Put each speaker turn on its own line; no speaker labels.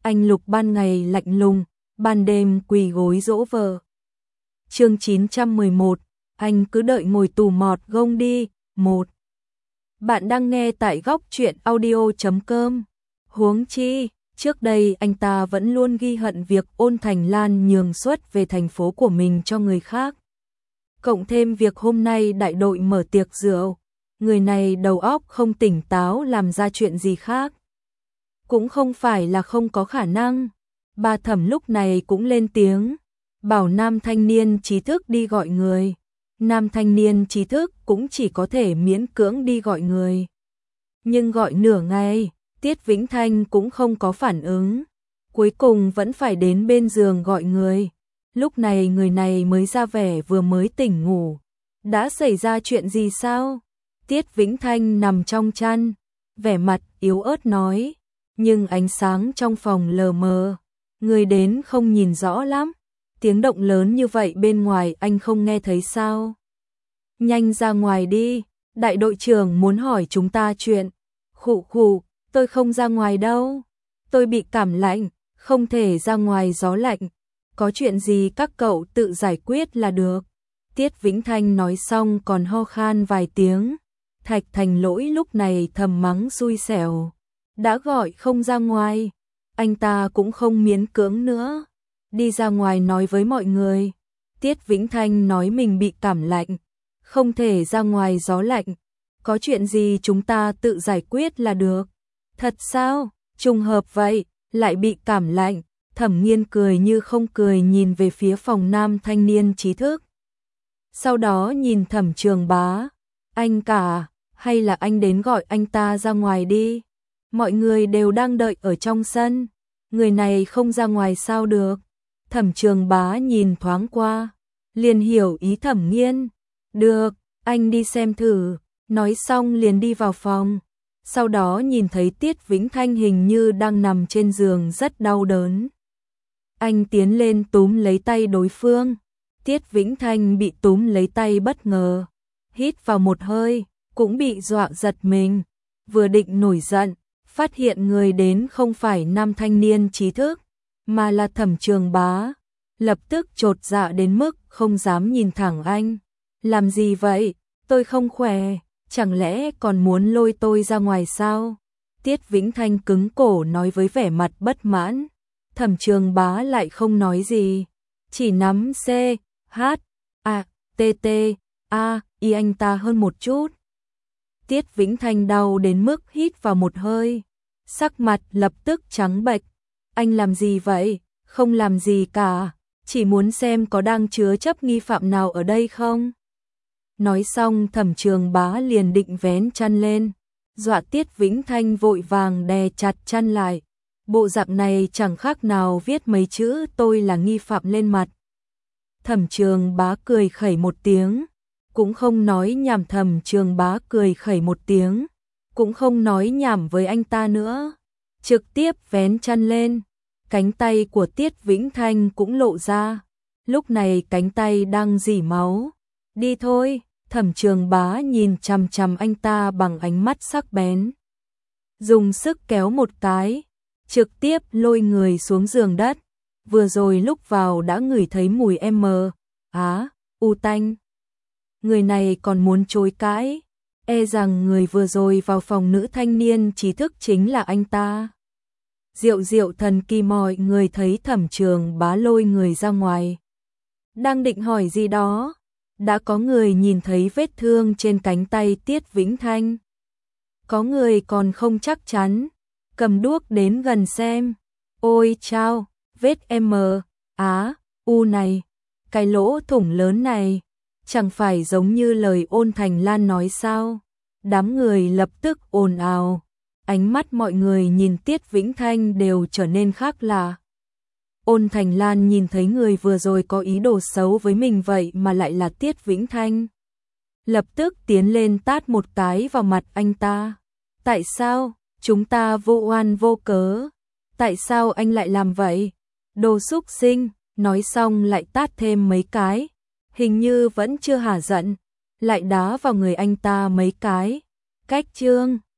Anh Lục ban ngày lạnh lùng, ban đêm quỳ gối dỗ vợ. Chương 911, anh cứ đợi ngồi tù mọt gông đi. 1. Bạn đang nghe tại góc truyện audio.com. Huống chi, trước đây anh ta vẫn luôn ghi hận việc Ôn Thành Lan nhường suất về thành phố của mình cho người khác. Cộng thêm việc hôm nay đại đội mở tiệc rượu, người này đầu óc không tỉnh táo làm ra chuyện gì khác. Cũng không phải là không có khả năng. Bà Thẩm lúc này cũng lên tiếng, bảo nam thanh niên trí thức đi gọi người. Nam thanh niên trí thức cũng chỉ có thể miễn cưỡng đi gọi người. Nhưng gọi nửa ngày, Tiết Vĩnh Thanh cũng không có phản ứng. Cuối cùng vẫn phải đến bên giường gọi người. Lúc này người này mới ra vẻ vừa mới tỉnh ngủ. Đã xảy ra chuyện gì sao? Tiết Vĩnh Thanh nằm trong chăn, vẻ mặt yếu ớt nói. Nhưng ánh sáng trong phòng lờ mờ, người đến không nhìn rõ lắm. Tiếng động lớn như vậy bên ngoài anh không nghe thấy sao? Nhanh ra ngoài đi, đại đội trưởng muốn hỏi chúng ta chuyện. Khụ khụ, tôi không ra ngoài đâu. Tôi bị cảm lạnh, không thể ra ngoài gió lạnh. Có chuyện gì các cậu tự giải quyết là được. Tiết Vĩnh Thanh nói xong còn ho khan vài tiếng. Thạch Thành Lỗi lúc này thầm mắng xui xẻo. Đã gọi không ra ngoài, anh ta cũng không miễn cưỡng nữa. Đi ra ngoài nói với mọi người. Tiết Vĩnh Thanh nói mình bị cảm lạnh, không thể ra ngoài gió lạnh. Có chuyện gì chúng ta tự giải quyết là được. Thật sao? Trùng hợp vậy, lại bị cảm lạnh. Thẩm Nghiên cười như không cười nhìn về phía phòng nam thanh niên trí thức. Sau đó nhìn Thẩm Trường Bá. Anh cả, hay là anh đến gọi anh ta ra ngoài đi. Mọi người đều đang đợi ở trong sân. Người này không ra ngoài sao được. Thẩm Trường Bá nhìn thoáng qua, liền hiểu ý Thẩm Nghiên. Được, anh đi xem thử. Nói xong liền đi vào phòng. Sau đó nhìn thấy Tiết Vĩnh Thanh hình như đang nằm trên giường rất đau đớn. Anh tiến lên túm lấy tay đối phương. Tiết Vĩnh Thanh bị túm lấy tay bất ngờ. Hít vào một hơi, cũng bị dọa giật mình. Vừa định nổi giận, phát hiện người đến không phải nam thanh niên trí thức, mà là Thẩm Trường Bá. Lập tức chột dạ đến mức không dám nhìn thẳng anh. Làm gì vậy? Tôi không khỏe, chẳng lẽ còn muốn lôi tôi ra ngoài sao? Tiết Vĩnh Thanh cứng cổ nói với vẻ mặt bất mãn. Thẩm Trường Bá lại không nói gì, chỉ nắm C, H, A, T, T, A, Y anh ta hơn một chút. Tiết Vĩnh Thanh đau đến mức hít vào một hơi, sắc mặt lập tức trắng bệch. Anh làm gì vậy? Không làm gì cả, chỉ muốn xem có đang chứa chấp nghi phạm nào ở đây không. Nói xong Thẩm Trường Bá liền định vén chăn lên, dọa Tiết Vĩnh Thanh vội vàng đè chặt chăn lại. Bộ dạng này chẳng khác nào viết mấy chữ tôi là nghi phạm lên mặt. Thẩm Trường Bá cười khẩy một tiếng, cũng không nói nhảm. Thẩm Trường Bá cười khẩy một tiếng, cũng không nói nhảm với anh ta nữa, trực tiếp vén chăn lên. Cánh tay của Tiết Vĩnh Thanh cũng lộ ra, lúc này cánh tay đang rỉ máu. Đi thôi. Thẩm Trường Bá nhìn chằm chằm anh ta bằng ánh mắt sắc bén, dùng sức kéo một cái, trực tiếp lôi người xuống giường đất. Vừa rồi lúc vào đã ngửi thấy mùi u tanh. Người này còn muốn chối cãi, e rằng người vừa rồi vào phòng nữ thanh niên trí thức chính là anh ta. Diệu diệu thần kỳ. Mọi người thấy Thẩm Trường Bá lôi người ra ngoài, đang định hỏi gì đó, đã có người nhìn thấy vết thương trên cánh tay Tiết Vĩnh Thanh. Có người còn không chắc chắn, cầm đuốc đến gần xem. Ôi chao, vết U này, cái lỗ thủng lớn này, chẳng phải giống như lời Ôn Thành Lan nói sao? Đám người lập tức ồn ào, ánh mắt mọi người nhìn Tiết Vĩnh Thanh đều trở nên khác lạ. Ôn Thành Lan nhìn thấy người vừa rồi có ý đồ xấu với mình vậy mà lại là Tiết Vĩnh Thanh. Lập tức tiến lên tát một cái vào mặt anh ta. Tại sao? Chúng ta vô oan vô cớ. Tại sao anh lại làm vậy? Đồ súc sinh. Nói xong lại tát thêm mấy cái. Hình như vẫn chưa hả giận, lại đá vào người anh ta mấy cái. Cách chương